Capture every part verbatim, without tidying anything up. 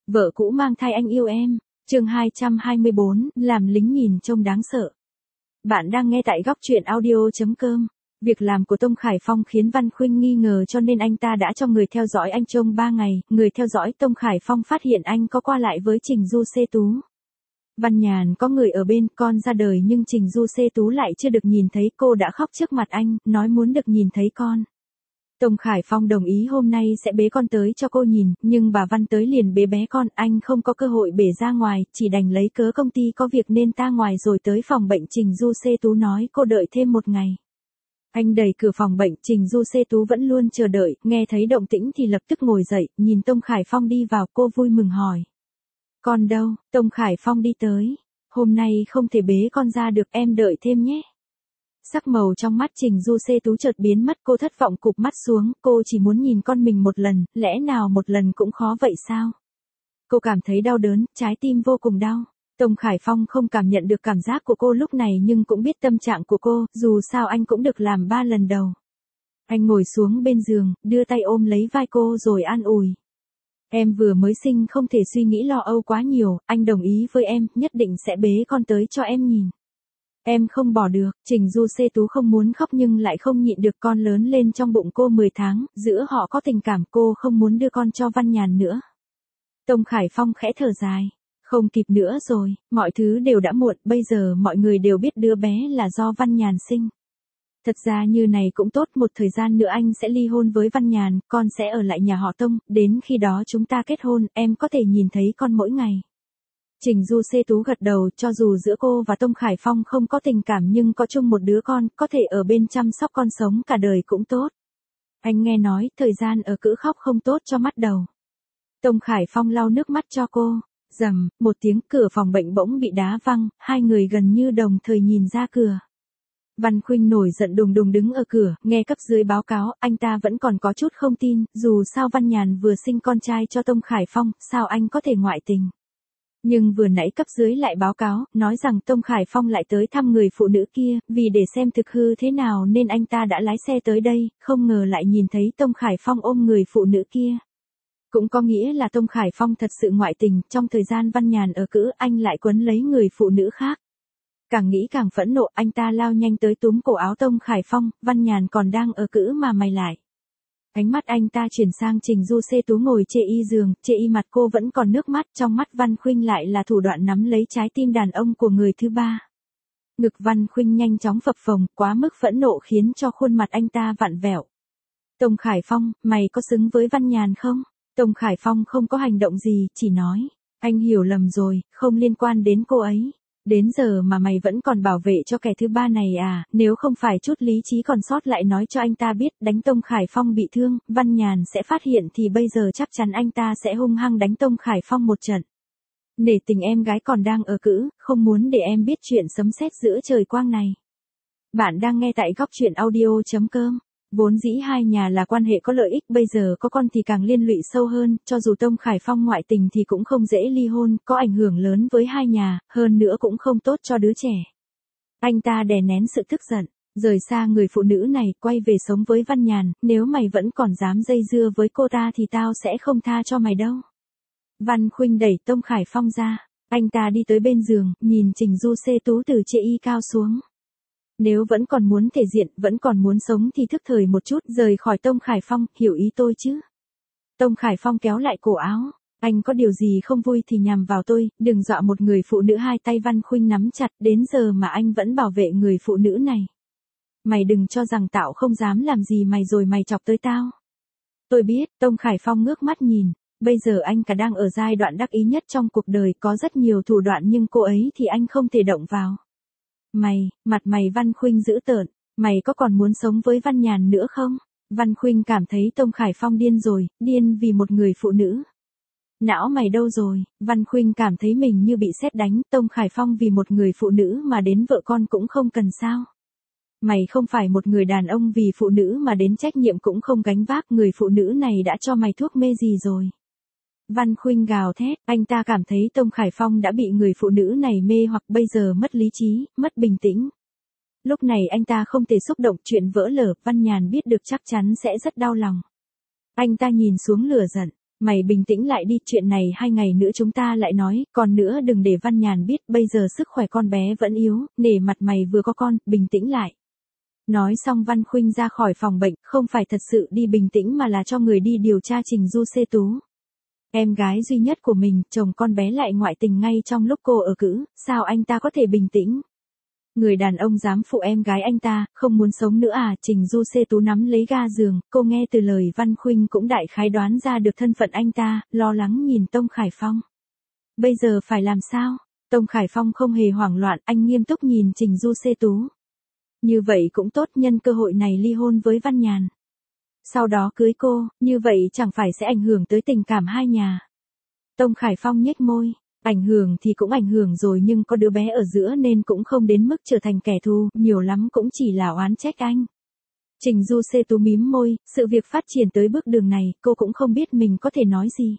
Vợ cũ mang thai anh yêu em. Chương hai trăm hai mươi bốn, làm lính nhìn trông đáng sợ. Bạn đang nghe tại góc truyện audio chấm com. Việc làm của Tông Khải Phong khiến Văn Khuynh nghi ngờ cho nên anh ta đã cho người theo dõi anh trong ba ngày. Người theo dõi Tông Khải Phong phát hiện anh có qua lại với Trình Du Xê Tú. Văn Nhàn có người ở bên, con ra đời nhưng Trình Du Xê Tú lại chưa được nhìn thấy. Cô đã khóc trước mặt anh, nói muốn được nhìn thấy con. Tông Khải Phong đồng ý hôm nay sẽ bế con tới cho cô nhìn, nhưng bà Văn tới liền bế bé con, anh không có cơ hội bế ra ngoài, chỉ đành lấy cớ công ty có việc nên ta ngoài rồi tới phòng bệnh. Trình Du Xê Tú nói cô đợi thêm một ngày. Anh đẩy cửa phòng bệnh, Trình Du Xê Tú vẫn luôn chờ đợi, nghe thấy động tĩnh thì lập tức ngồi dậy, nhìn Tông Khải Phong đi vào, cô vui mừng hỏi. Con đâu? Tông Khải Phong đi tới. Hôm nay không thể bế con ra được, em đợi thêm nhé. Sắc màu trong mắt Trình Du Xê Tú chợt biến mất, cô thất vọng cụp mắt xuống, cô chỉ muốn nhìn con mình một lần, lẽ nào một lần cũng khó vậy sao? Cô cảm thấy đau đớn, trái tim vô cùng đau. Tông Khải Phong không cảm nhận được cảm giác của cô lúc này nhưng cũng biết tâm trạng của cô, dù sao anh cũng được làm ba lần đầu. Anh ngồi xuống bên giường, đưa tay ôm lấy vai cô rồi an ủi. Em vừa mới sinh không thể suy nghĩ lo âu quá nhiều, anh đồng ý với em, nhất định sẽ bế con tới cho em nhìn. Em không bỏ được. Trình Du Xê Tú không muốn khóc nhưng lại không nhịn được, con lớn lên trong bụng cô mười tháng, giữa họ có tình cảm, cô không muốn đưa con cho Văn Nhàn nữa. Tông Khải Phong khẽ thở dài. Không kịp nữa rồi, mọi thứ đều đã muộn, bây giờ mọi người đều biết đứa bé là do Văn Nhàn sinh. Thật ra như này cũng tốt, một thời gian nữa anh sẽ ly hôn với Văn Nhàn, con sẽ ở lại nhà họ Tông, đến khi đó chúng ta kết hôn, em có thể nhìn thấy con mỗi ngày. Trình Du Xê Tú gật đầu, cho dù giữa cô và Tông Khải Phong không có tình cảm nhưng có chung một đứa con, có thể ở bên chăm sóc con sống cả đời cũng tốt. Anh nghe nói, thời gian ở cữ khóc không tốt cho mắt đầu. Tông Khải Phong lau nước mắt cho cô. Rầm, một tiếng, cửa phòng bệnh bỗng bị đá văng, hai người gần như đồng thời nhìn ra cửa. Văn Khuynh nổi giận đùng đùng đứng ở cửa, nghe cấp dưới báo cáo, anh ta vẫn còn có chút không tin, dù sao Văn Nhàn vừa sinh con trai cho Tông Khải Phong, sao anh có thể ngoại tình. Nhưng vừa nãy cấp dưới lại báo cáo, nói rằng Tông Khải Phong lại tới thăm người phụ nữ kia, vì để xem thực hư thế nào nên anh ta đã lái xe tới đây, không ngờ lại nhìn thấy Tông Khải Phong ôm người phụ nữ kia. Cũng có nghĩa là Tông Khải Phong thật sự ngoại tình, trong thời gian Văn Nhàn ở cữ anh lại quấn lấy người phụ nữ khác. Càng nghĩ càng phẫn nộ, anh ta lao nhanh tới túm cổ áo Tông Khải Phong, Văn Nhàn còn đang ở cữ mà mày lại. Ánh mắt anh ta chuyển sang Trình Du Xê Tú ngồi chê y giường, chê y mặt cô vẫn còn nước mắt, trong mắt Văn Khuynh lại là thủ đoạn nắm lấy trái tim đàn ông của người thứ ba. Ngực Văn Khuynh nhanh chóng phập phồng, quá mức phẫn nộ khiến cho khuôn mặt anh ta vặn vẹo. Tông Khải Phong, mày có xứng với Văn Nhàn không? Tông Khải Phong không có hành động gì, chỉ nói, anh hiểu lầm rồi, không liên quan đến cô ấy. Đến giờ mà mày vẫn còn bảo vệ cho kẻ thứ ba này à, nếu không phải chút lý trí còn sót lại nói cho anh ta biết đánh Tông Khải Phong bị thương, Văn Nhàn sẽ phát hiện thì bây giờ chắc chắn anh ta sẽ hung hăng đánh Tông Khải Phong một trận. Nể tình em gái còn đang ở cữ, không muốn để em biết chuyện sấm sét giữa trời quang này. Bạn đang nghe tại góc truyện audio chấm com. Vốn dĩ hai nhà là quan hệ có lợi ích, bây giờ có con thì càng liên lụy sâu hơn, cho dù Tông Khải Phong ngoại tình thì cũng không dễ ly hôn, có ảnh hưởng lớn với hai nhà, hơn nữa cũng không tốt cho đứa trẻ. Anh ta đè nén sự tức giận, rời xa người phụ nữ này, quay về sống với Văn Nhàn, nếu mày vẫn còn dám dây dưa với cô ta thì tao sẽ không tha cho mày đâu. Văn Khuynh đẩy Tông Khải Phong ra, anh ta đi tới bên giường, nhìn Trình Du Xê Tú từ chê y cao xuống. Nếu vẫn còn muốn thể diện, vẫn còn muốn sống thì thức thời một chút, rời khỏi Tông Khải Phong, hiểu ý tôi chứ. Tông Khải Phong kéo lại cổ áo, anh có điều gì không vui thì nhằm vào tôi, đừng dọa một người phụ nữ. Hai tay Văn Khuynh nắm chặt, đến giờ mà anh vẫn bảo vệ người phụ nữ này. Mày đừng cho rằng tao không dám làm gì mày rồi mày chọc tới tao. Tôi biết, Tông Khải Phong ngước mắt nhìn, bây giờ anh cả đang ở giai đoạn đắc ý nhất trong cuộc đời, có rất nhiều thủ đoạn nhưng cô ấy thì anh không thể động vào. Mày, mặt mày Văn Khuynh dữ tợn, mày có còn muốn sống với Văn Nhàn nữa không? Văn Khuynh cảm thấy Tông Khải Phong điên rồi, điên vì một người phụ nữ. Não mày đâu rồi? Văn Khuynh cảm thấy mình như bị sét đánh, Tông Khải Phong vì một người phụ nữ mà đến vợ con cũng không cần sao? Mày không phải một người đàn ông vì phụ nữ mà đến trách nhiệm cũng không gánh vác, người phụ nữ này đã cho mày thuốc mê gì rồi? Văn Khuynh gào thét, anh ta cảm thấy Tông Khải Phong đã bị người phụ nữ này mê hoặc bây giờ mất lý trí, mất bình tĩnh. Lúc này anh ta không thể xúc động, chuyện vỡ lở, Văn Nhàn biết được chắc chắn sẽ rất đau lòng. Anh ta nhìn xuống lửa giận, Mày bình tĩnh lại đi, chuyện này hai ngày nữa chúng ta lại nói, còn nữa đừng để Văn Nhàn biết, bây giờ sức khỏe con bé vẫn yếu, nể mặt mày vừa có con, bình tĩnh lại. Nói xong Văn Khuynh ra khỏi phòng bệnh, không phải thật sự đi bình tĩnh mà là cho người đi điều tra Trình Du Xê Tú. Em gái duy nhất của mình, chồng con bé lại ngoại tình ngay trong lúc cô ở cữ, sao anh ta có thể bình tĩnh? Người đàn ông dám phụ em gái anh ta, không muốn sống nữa à? Trình Du Xê Tú nắm lấy ga giường, cô nghe từ lời Văn Khuynh cũng đại khái đoán ra được thân phận anh ta, lo lắng nhìn Tông Khải Phong. Bây giờ phải làm sao? Tông Khải Phong không hề hoảng loạn, anh nghiêm túc nhìn Trình Du Xê Tú. Như vậy cũng tốt, nhân cơ hội này ly hôn với Văn Nhàn. Sau đó cưới cô, như vậy chẳng phải sẽ ảnh hưởng tới tình cảm hai nhà. Tông Khải Phong nhếch môi. Ảnh hưởng thì cũng ảnh hưởng rồi nhưng có đứa bé ở giữa nên cũng không đến mức trở thành kẻ thù, nhiều lắm cũng chỉ là oán trách anh. Trình Du Xê Tú mím môi, sự việc phát triển tới bước đường này, cô cũng không biết mình có thể nói gì.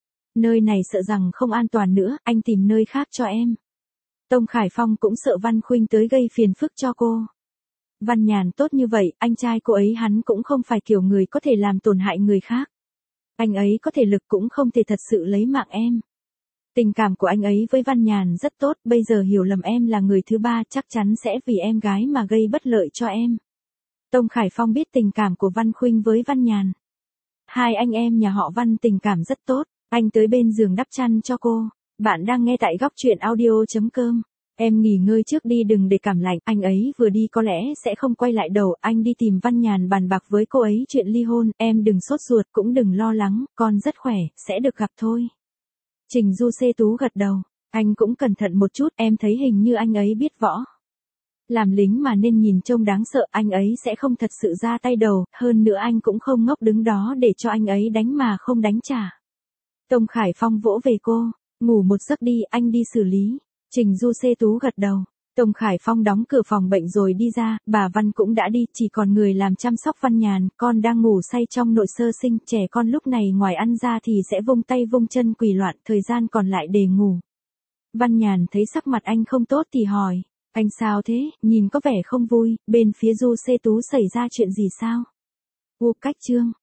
Nơi này sợ rằng không an toàn nữa, anh tìm nơi khác cho em. Tông Khải Phong cũng sợ Văn Khuynh tới gây phiền phức cho cô. Văn Nhàn tốt như vậy, anh trai cô ấy hắn cũng không phải kiểu người có thể làm tổn hại người khác. Anh ấy có thể lực cũng không thể thật sự lấy mạng em. Tình cảm của anh ấy với Văn Nhàn rất tốt, bây giờ hiểu lầm em là người thứ ba chắc chắn sẽ vì em gái mà gây bất lợi cho em. Tông Khải Phong biết tình cảm của Văn Khuynh với Văn Nhàn. Hai anh em nhà họ Văn tình cảm rất tốt, anh tới bên giường đắp chăn cho cô. Bạn đang nghe tại góc truyện audio chấm com. Em nghỉ ngơi trước đi đừng để cảm lạnh, anh ấy vừa đi có lẽ sẽ không quay lại đâu, anh đi tìm Văn Nhàn bàn bạc với cô ấy chuyện ly hôn, em đừng sốt ruột cũng đừng lo lắng, con rất khỏe, sẽ được gặp thôi. Trình Du Xê Tú gật đầu, anh cũng cẩn thận một chút, em thấy hình như anh ấy biết võ. Làm lính mà nên nhìn trông đáng sợ, anh ấy sẽ không thật sự ra tay đầu, hơn nữa anh cũng không ngốc đứng đó để cho anh ấy đánh mà không đánh trả. Tông Khải Phong vỗ về cô, ngủ một giấc đi, anh đi xử lý. Trình Du Xê Tú gật đầu. Tông Khải Phong đóng cửa phòng bệnh rồi đi ra, bà Văn cũng đã đi, chỉ còn người làm chăm sóc Văn Nhàn, con đang ngủ say trong nội sơ sinh, trẻ con lúc này ngoài ăn ra thì sẽ vung tay vung chân quỳ loạn, thời gian còn lại để ngủ. Văn Nhàn thấy sắc mặt anh không tốt thì hỏi, anh sao thế, nhìn có vẻ không vui, bên phía Du Xê Tú xảy ra chuyện gì sao? U cách chương.